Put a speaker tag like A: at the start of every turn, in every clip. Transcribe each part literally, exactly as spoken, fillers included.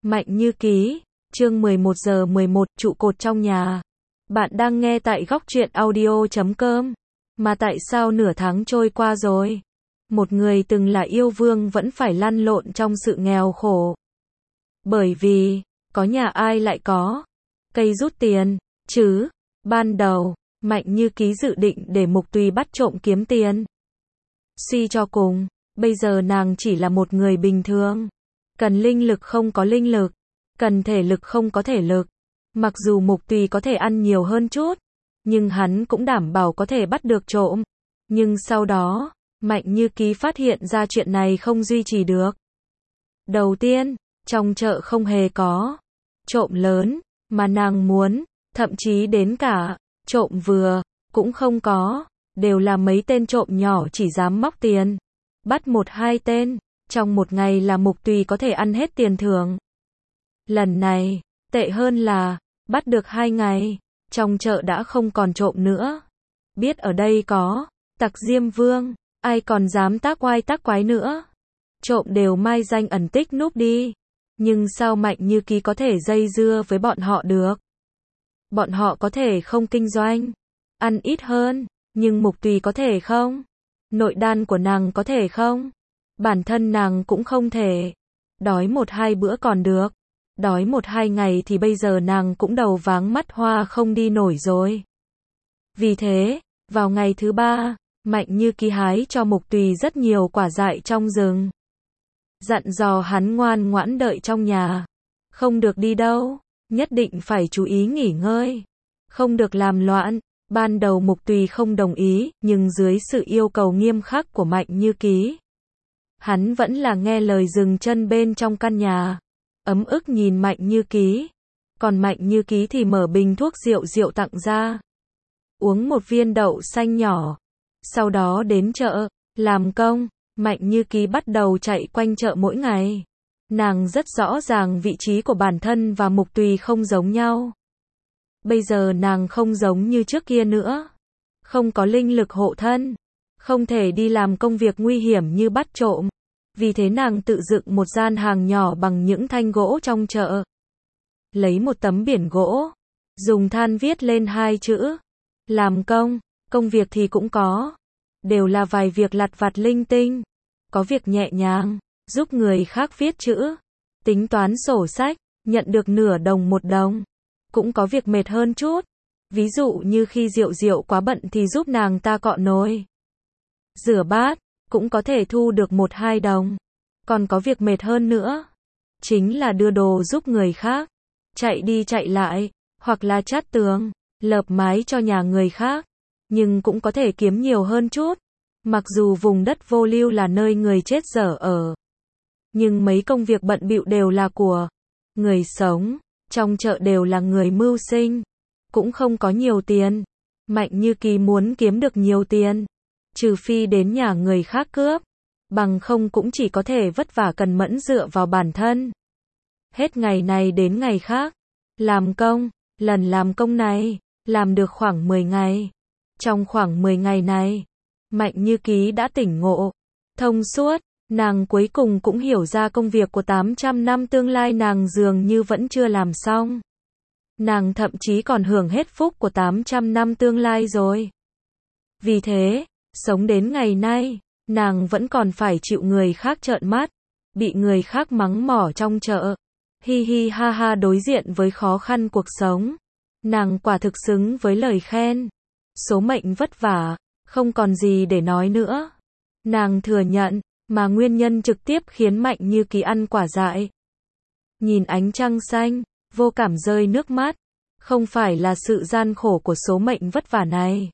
A: Mạnh Như Ký, chương mười một giờ mười một, trụ cột trong nhà. Bạn đang nghe tại góc truyện audio chấm com. Mà tại sao nửa tháng trôi qua rồi? Một người từng là yêu vương vẫn phải lăn lộn trong sự nghèo khổ. Bởi vì, có nhà ai lại có cây rút tiền, chứ? Ban đầu, Mạnh Như Ký dự định để Mục Tùy bắt trộm kiếm tiền. Suy cho cùng, bây giờ nàng chỉ là một người bình thường. Cần linh lực không có linh lực, cần thể lực không có thể lực. Mặc dù Mục Tùy có thể ăn nhiều hơn chút, nhưng hắn cũng đảm bảo có thể bắt được trộm. Nhưng sau đó, Mạnh Như Ký phát hiện ra chuyện này không duy trì được. Đầu tiên, trong chợ không hề có trộm lớn mà nàng muốn, thậm chí đến cả trộm vừa cũng không có, đều là mấy tên trộm nhỏ chỉ dám móc tiền. Bắt một hai tên, trong một ngày là Mục Tùy có thể ăn hết tiền thưởng. Lần này, tệ hơn là, bắt được hai ngày, trong chợ đã không còn trộm nữa. Biết ở đây có tặc Diêm Vương, ai còn dám tác oai tác quái nữa. Trộm đều mai danh ẩn tích núp đi. Nhưng sao Mạnh Như Ký có thể dây dưa với bọn họ được? Bọn họ có thể không kinh doanh, ăn ít hơn, nhưng Mục Tùy có thể không? Nội đan của nàng có thể không? Bản thân nàng cũng không thể. Đói một hai bữa còn được. Đói một hai ngày thì bây giờ nàng cũng đầu váng mắt hoa không đi nổi rồi. Vì thế, vào ngày thứ ba, Mạnh Như Ký hái cho Mục Tùy rất nhiều quả dại trong rừng. Dặn dò hắn ngoan ngoãn đợi trong nhà. Không được đi đâu, nhất định phải chú ý nghỉ ngơi. Không được làm loạn. Ban đầu Mục Tùy không đồng ý, nhưng dưới sự yêu cầu nghiêm khắc của Mạnh Như Ký, hắn vẫn là nghe lời dừng chân bên trong căn nhà. Ấm ức nhìn Mạnh Như Ký. Còn Mạnh Như Ký thì mở bình thuốc rượu rượu tặng ra. Uống một viên đậu xanh nhỏ. Sau đó đến chợ, làm công. Mạnh Như Ký bắt đầu chạy quanh chợ mỗi ngày. Nàng rất rõ ràng vị trí của bản thân và Mục Tùy không giống nhau. Bây giờ nàng không giống như trước kia nữa. Không có linh lực hộ thân. Không thể đi làm công việc nguy hiểm như bắt trộm. Vì thế nàng tự dựng một gian hàng nhỏ bằng những thanh gỗ trong chợ. Lấy một tấm biển gỗ. Dùng than viết lên hai chữ. Làm công. Công việc thì cũng có. Đều là vài việc lặt vặt linh tinh. Có việc nhẹ nhàng. Giúp người khác viết chữ. Tính toán sổ sách. Nhận được nửa đồng một đồng. Cũng có việc mệt hơn chút. Ví dụ như khi Diệu Diệu quá bận thì giúp nàng ta cọ nồi. Rửa bát. Cũng có thể thu được một hai đồng. Còn có việc mệt hơn nữa. Chính là đưa đồ giúp người khác. Chạy đi chạy lại. Hoặc là chát tường. Lợp mái cho nhà người khác. Nhưng cũng có thể kiếm nhiều hơn chút. Mặc dù vùng đất vô lưu là nơi người chết dở ở. Nhưng mấy công việc bận bịu đều là của người sống. Trong chợ đều là người mưu sinh. Cũng không có nhiều tiền. Mạnh Như Ký muốn kiếm được nhiều tiền. Trừ phi đến nhà người khác cướp. Bằng không cũng chỉ có thể vất vả cần mẫn dựa vào bản thân. Hết ngày này đến ngày khác. Làm công. Lần làm công này. Làm được khoảng mười ngày. Trong khoảng mười ngày này. Mạnh Như Ký đã tỉnh ngộ. Thông suốt. Nàng cuối cùng cũng hiểu ra công việc của tám trăm năm tương lai nàng dường như vẫn chưa làm xong. Nàng thậm chí còn hưởng hết phúc của tám trăm năm tương lai rồi. Vì thế, sống đến ngày nay, nàng vẫn còn phải chịu người khác trợn mắt, bị người khác mắng mỏ trong chợ. Hi hi ha ha đối diện với khó khăn cuộc sống. Nàng quả thực xứng với lời khen. Số mệnh vất vả, không còn gì để nói nữa. Nàng thừa nhận. Mà nguyên nhân trực tiếp khiến Mạnh Như Ký ăn quả dại. Nhìn ánh trăng xanh, vô cảm rơi nước mắt. Không phải là sự gian khổ của số mệnh vất vả này.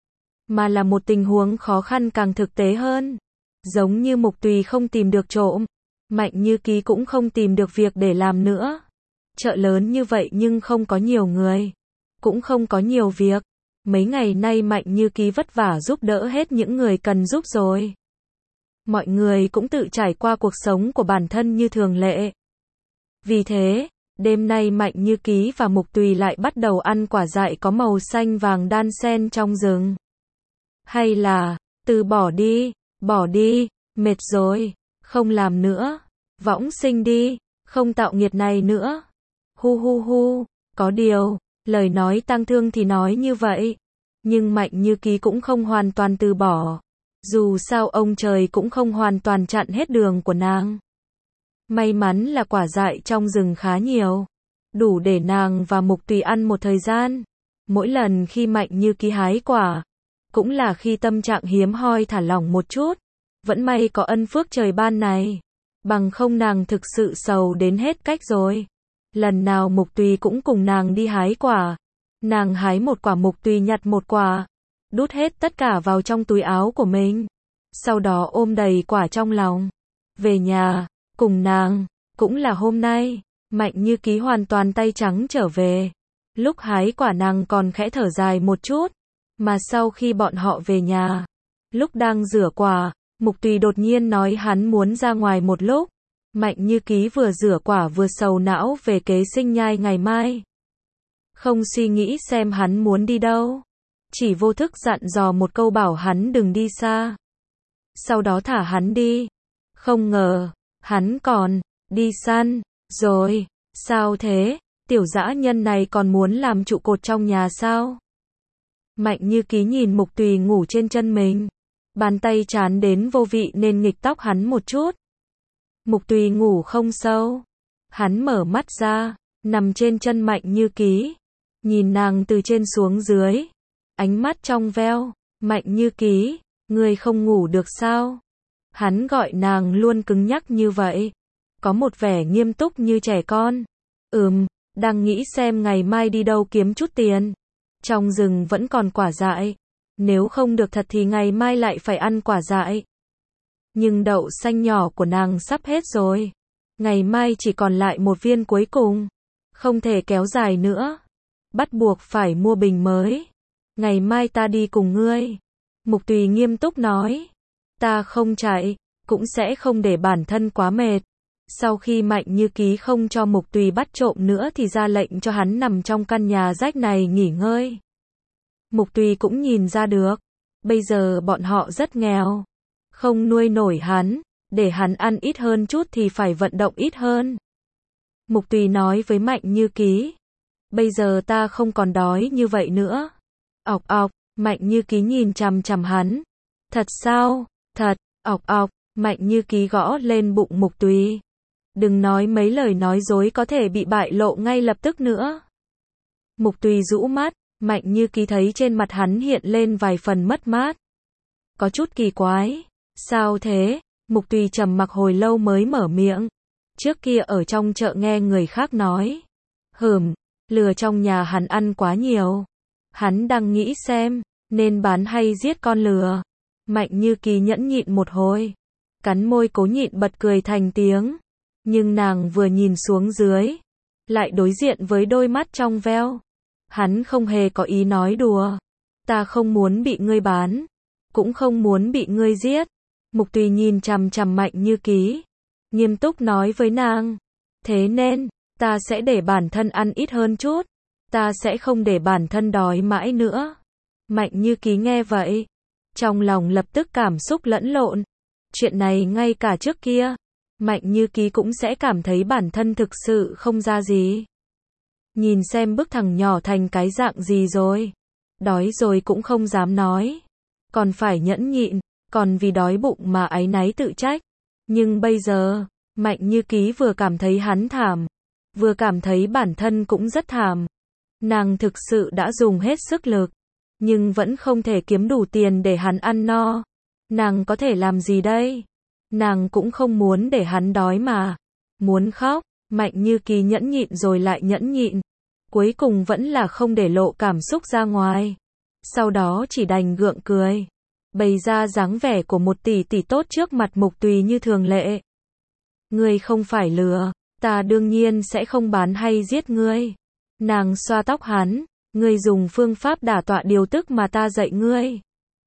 A: Mà là một tình huống khó khăn càng thực tế hơn. Giống như Mục Tùy không tìm được trộm. Mạnh Như Ký cũng không tìm được việc để làm nữa. Chợ lớn như vậy nhưng không có nhiều người. Cũng không có nhiều việc. Mấy ngày nay Mạnh Như Ký vất vả giúp đỡ hết những người cần giúp rồi. Mọi người cũng tự trải qua cuộc sống của bản thân như thường lệ. Vì thế, đêm nay Mạnh Như Ký và Mục Tùy lại bắt đầu ăn quả dại có màu xanh vàng đan xen trong rừng. Hay là, từ bỏ đi, bỏ đi, mệt rồi, không làm nữa, võng sinh đi, không tạo nghiệt này nữa. Hu hu hu, có điều, lời nói tang thương thì nói như vậy, nhưng Mạnh Như Ký cũng không hoàn toàn từ bỏ. Dù sao ông trời cũng không hoàn toàn chặn hết đường của nàng. May mắn là quả dại trong rừng khá nhiều, đủ để nàng và Mục Tùy ăn một thời gian. Mỗi lần khi Mạnh Như Ký hái quả, cũng là khi tâm trạng hiếm hoi thả lỏng một chút. Vẫn may có ân phước trời ban này, bằng không nàng thực sự sầu đến hết cách rồi. Lần nào Mục Tùy cũng cùng nàng đi hái quả. Nàng hái một quả, Mục Tùy nhặt một quả, đút hết tất cả vào trong túi áo của mình. Sau đó ôm đầy quả trong lòng, về nhà, cùng nàng. Cũng là hôm nay, Mạnh Như Ký hoàn toàn tay trắng trở về. Lúc hái quả nàng còn khẽ thở dài một chút, mà sau khi bọn họ về nhà, lúc đang rửa quả, Mục Tùy đột nhiên nói hắn muốn ra ngoài một lúc. Mạnh Như Ký vừa rửa quả vừa sầu não về kế sinh nhai ngày mai. Không suy nghĩ xem hắn muốn đi đâu, chỉ vô thức dặn dò một câu bảo hắn đừng đi xa. Sau đó thả hắn đi. Không ngờ, hắn còn đi săn, rồi. Sao thế? Tiểu dã nhân này còn muốn làm trụ cột trong nhà sao? Mạnh Như Ký nhìn Mục Tùy ngủ trên chân mình, bàn tay chán đến vô vị nên nghịch tóc hắn một chút. Mục Tùy ngủ không sâu, hắn mở mắt ra, nằm trên chân Mạnh Như Ký, nhìn nàng từ trên xuống dưới, ánh mắt trong veo. Mạnh Như Ký, ngươi không ngủ được sao? Hắn gọi nàng luôn cứng nhắc như vậy, có một vẻ nghiêm túc như trẻ con. Ừm, đang nghĩ xem ngày mai đi đâu kiếm chút tiền. Trong rừng vẫn còn quả dại, nếu không được thật thì ngày mai lại phải ăn quả dại. Nhưng đậu xanh nhỏ của nàng sắp hết rồi, ngày mai chỉ còn lại một viên cuối cùng, không thể kéo dài nữa, bắt buộc phải mua bình mới. Ngày mai ta đi cùng ngươi. Mục Tùy nghiêm túc nói, ta không chạy, cũng sẽ không để bản thân quá mệt. Sau khi Mạnh Như Ký không cho Mục Tùy bắt trộm nữa thì ra lệnh cho hắn nằm trong căn nhà rách này nghỉ ngơi. Mục Tùy cũng nhìn ra được, bây giờ bọn họ rất nghèo, không nuôi nổi hắn, để hắn ăn ít hơn chút thì phải vận động ít hơn. Mục Tùy nói với Mạnh Như Ký, bây giờ ta không còn đói như vậy nữa. Ọc ọc, Mạnh Như Ký nhìn chằm chằm hắn. Thật sao? Thật. Ọc ọc, Mạnh Như Ký gõ lên bụng Mục Tùy. Đừng nói mấy lời nói dối có thể bị bại lộ ngay lập tức nữa. Mục Tùy rũ mắt, Mạnh Như Ký thấy trên mặt hắn hiện lên vài phần mất mát. Có chút kỳ quái. Sao thế? Mục Tùy trầm mặc hồi lâu mới mở miệng. Trước kia ở trong chợ nghe người khác nói, hừm, lừa trong nhà hắn ăn quá nhiều. Hắn đang nghĩ xem, nên bán hay giết con lừa. Mạnh Như Ký nhẫn nhịn một hồi, cắn môi cố nhịn bật cười thành tiếng. Nhưng nàng vừa nhìn xuống dưới, lại đối diện với đôi mắt trong veo. Hắn không hề có ý nói đùa. Ta không muốn bị ngươi bán, cũng không muốn bị ngươi giết. Mục Tùy nhìn chằm chằm Mạnh Như Ký, nghiêm túc nói với nàng. Thế nên, ta sẽ để bản thân ăn ít hơn chút. Ta sẽ không để bản thân đói mãi nữa. Mạnh Như Ký nghe vậy, trong lòng lập tức cảm xúc lẫn lộn. Chuyện này ngay cả trước kia, Mạnh Như Ký cũng sẽ cảm thấy bản thân thực sự không ra gì. Nhìn xem bức thằng nhỏ thành cái dạng gì rồi. Đói rồi cũng không dám nói, còn phải nhẫn nhịn, còn vì đói bụng mà áy náy tự trách. Nhưng bây giờ, Mạnh Như Ký vừa cảm thấy hắn thảm, vừa cảm thấy bản thân cũng rất thảm. Nàng thực sự đã dùng hết sức lực, nhưng vẫn không thể kiếm đủ tiền để hắn ăn no. Nàng có thể làm gì đây? Nàng cũng không muốn để hắn đói mà. Muốn khóc, Mạnh Như Ký nhẫn nhịn rồi lại nhẫn nhịn. Cuối cùng vẫn là không để lộ cảm xúc ra ngoài. Sau đó chỉ đành gượng cười, bày ra dáng vẻ của một tỷ tỷ tốt trước mặt Mục Tùy như thường lệ. Ngươi không phải lừa, ta đương nhiên sẽ không bán hay giết ngươi. Nàng xoa tóc hắn, ngươi dùng phương pháp đả tọa điều tức mà ta dạy ngươi.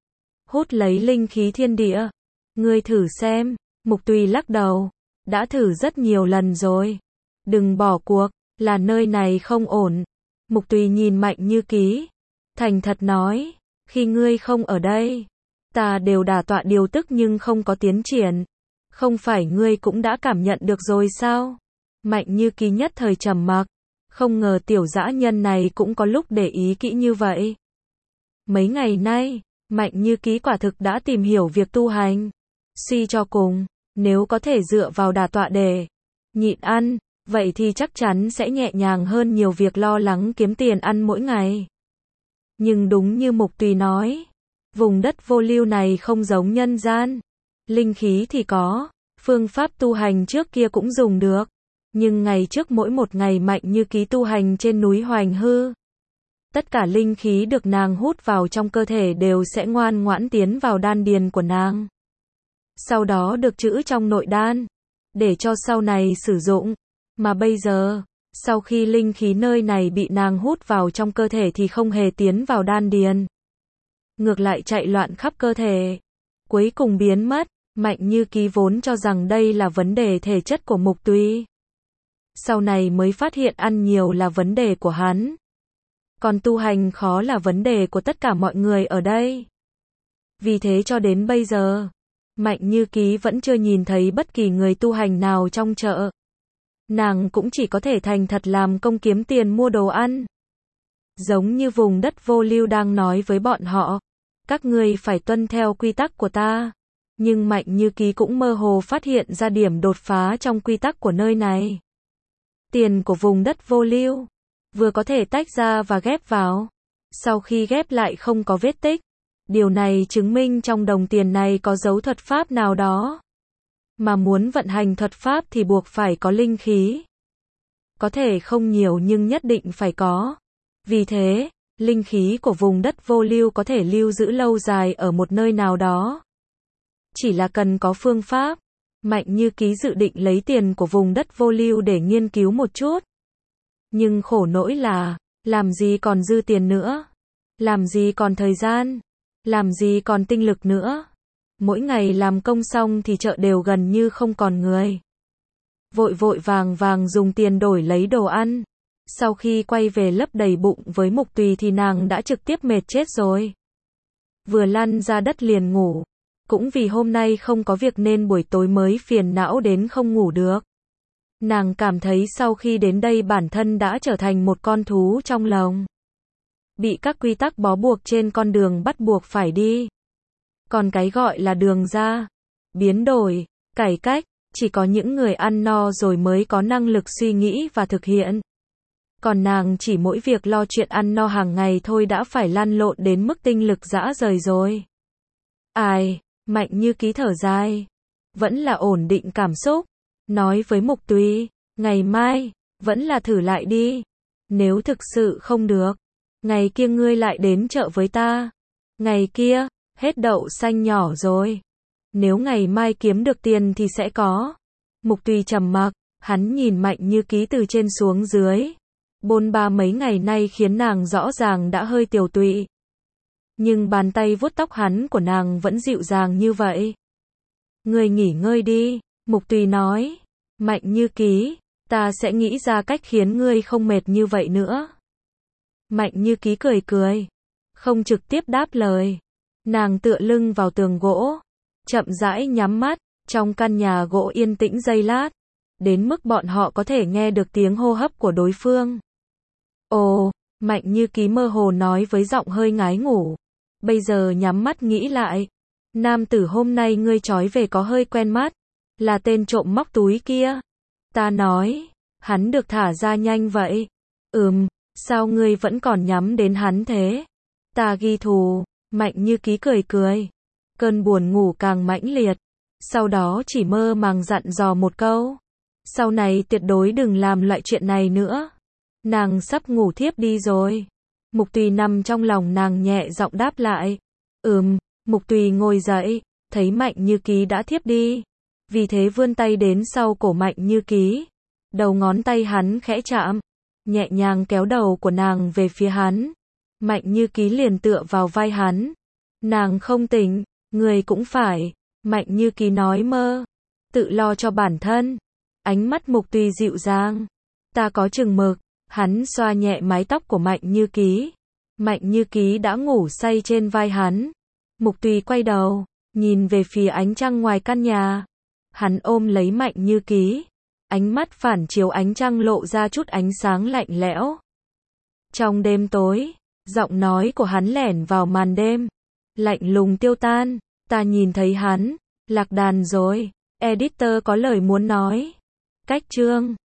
A: Hút lấy linh khí thiên địa. Ngươi thử xem. Mục Tùy lắc đầu, đã thử rất nhiều lần rồi. Đừng bỏ cuộc, là nơi này không ổn. Mục Tùy nhìn Mạnh Như Ký, thành thật nói, khi ngươi không ở đây, ta đều đả tọa điều tức nhưng không có tiến triển. Không phải ngươi cũng đã cảm nhận được rồi sao? Mạnh Như Ký nhất thời trầm mặc, không ngờ tiểu dã nhân này cũng có lúc để ý kỹ như vậy. Mấy ngày nay, Mạnh Như Ký quả thực đã tìm hiểu việc tu hành. Suy cho cùng, nếu có thể dựa vào đả tọa để nhịn ăn, vậy thì chắc chắn sẽ nhẹ nhàng hơn nhiều việc lo lắng kiếm tiền ăn mỗi ngày. Nhưng đúng như Mục Tùy nói, vùng đất vô lưu này không giống nhân gian. Linh khí thì có, phương pháp tu hành trước kia cũng dùng được. Nhưng ngày trước mỗi một ngày Mạnh Như Ký tu hành trên núi Hoành Hư, tất cả linh khí được nàng hút vào trong cơ thể đều sẽ ngoan ngoãn tiến vào đan điền của nàng. Sau đó được trữ trong nội đan, để cho sau này sử dụng. Mà bây giờ, sau khi linh khí nơi này bị nàng hút vào trong cơ thể thì không hề tiến vào đan điền. Ngược lại chạy loạn khắp cơ thể, cuối cùng biến mất. Mạnh Như Ký vốn cho rằng đây là vấn đề thể chất của Mục Tùy. Sau này mới phát hiện ăn nhiều là vấn đề của hắn. Còn tu hành khó là vấn đề của tất cả mọi người ở đây. Vì thế cho đến bây giờ, Mạnh Như Ký vẫn chưa nhìn thấy bất kỳ người tu hành nào trong chợ. Nàng cũng chỉ có thể thành thật làm công kiếm tiền mua đồ ăn. Giống như vùng đất vô lưu đang nói với bọn họ, các ngươi phải tuân theo quy tắc của ta. Nhưng Mạnh Như Ký cũng mơ hồ phát hiện ra điểm đột phá trong quy tắc của nơi này. Tiền của vùng đất vô lưu, vừa có thể tách ra và ghép vào. Sau khi ghép lại không có vết tích. Điều này chứng minh trong đồng tiền này có dấu thuật pháp nào đó. Mà muốn vận hành thuật pháp thì buộc phải có linh khí. Có thể không nhiều nhưng nhất định phải có. Vì thế, linh khí của vùng đất vô lưu có thể lưu giữ lâu dài ở một nơi nào đó. Chỉ là cần có phương pháp. Mạnh Như Ký dự định lấy tiền của vùng đất vô lưu để nghiên cứu một chút. Nhưng khổ nỗi là, làm gì còn dư tiền nữa? Làm gì còn thời gian? Làm gì còn tinh lực nữa? Mỗi ngày làm công xong thì chợ đều gần như không còn người. Vội vội vàng vàng dùng tiền đổi lấy đồ ăn. Sau khi quay về lấp đầy bụng với Mục Tùy thì nàng đã trực tiếp mệt chết rồi. Vừa lăn ra đất liền ngủ. Cũng vì hôm nay không có việc nên buổi tối mới phiền não đến không ngủ được. Nàng cảm thấy sau khi đến đây bản thân đã trở thành một con thú trong lồng. Bị các quy tắc bó buộc trên con đường bắt buộc phải đi. Còn cái gọi là đường ra, biến đổi, cải cách, chỉ có những người ăn no rồi mới có năng lực suy nghĩ và thực hiện. Còn nàng chỉ mỗi việc lo chuyện ăn no hàng ngày thôi đã phải lăn lộn đến mức tinh lực rã rời rồi. Ai, Mạnh Như Ký thở dài. Vẫn là ổn định cảm xúc. Nói với Mục Tùy, ngày mai, vẫn là thử lại đi. Nếu thực sự không được, ngày kia ngươi lại đến chợ với ta. Ngày kia, hết đậu xanh nhỏ rồi. Nếu ngày mai kiếm được tiền thì sẽ có. Mục Tùy trầm mặc, hắn nhìn Mạnh Như Ký từ trên xuống dưới. Bôn ba mấy ngày nay khiến nàng rõ ràng đã hơi tiều tụy. Nhưng bàn tay vuốt tóc hắn của nàng vẫn dịu dàng như vậy. Ngươi nghỉ ngơi đi, Mục Tùy nói. Mạnh Như Ký, ta sẽ nghĩ ra cách khiến ngươi không mệt như vậy nữa. Mạnh Như Ký cười cười, không trực tiếp đáp lời. Nàng tựa lưng vào tường gỗ, chậm rãi nhắm mắt, trong căn nhà gỗ yên tĩnh giây lát, đến mức bọn họ có thể nghe được tiếng hô hấp của đối phương. Ồ, Mạnh Như Ký mơ hồ nói với giọng hơi ngái ngủ. Bây giờ nhắm mắt nghĩ lại, nam tử hôm nay ngươi trói về có hơi quen mắt, là tên trộm móc túi kia. Ta nói, hắn được thả ra nhanh vậy. Ừm, sao ngươi vẫn còn nhắm đến hắn thế? Ta ghi thù. Mạnh Như Ký cười cười. Cơn buồn ngủ càng mãnh liệt. Sau đó chỉ mơ màng dặn dò một câu. Sau này tuyệt đối đừng làm loại chuyện này nữa. Nàng sắp ngủ thiếp đi rồi. Mục Tùy nằm trong lòng nàng nhẹ giọng đáp lại. Ừm, Mục Tùy ngồi dậy, thấy Mạnh Như Ký đã thiếp đi. Vì thế vươn tay đến sau cổ Mạnh Như Ký. Đầu ngón tay hắn khẽ chạm, nhẹ nhàng kéo đầu của nàng về phía hắn. Mạnh Như Ký liền tựa vào vai hắn. Nàng không tỉnh, người cũng phải. Mạnh Như Ký nói mơ. Tự lo cho bản thân. Ánh mắt Mục Tùy dịu dàng. Ta có chừng mực. Hắn xoa nhẹ mái tóc của Mạnh Như Ký. Mạnh Như Ký đã ngủ say trên vai hắn. Mục Tùy quay đầu, nhìn về phía ánh trăng ngoài căn nhà. Hắn ôm lấy Mạnh Như Ký. ánh mắt phản chiếu ánh trăng lộ ra chút ánh sáng lạnh lẽo. Trong đêm tối, giọng nói của hắn lẻn vào màn đêm, lạnh lùng tiêu tan, ta nhìn thấy hắn, lạc đàn rồi, editor có lời muốn nói. Cách chương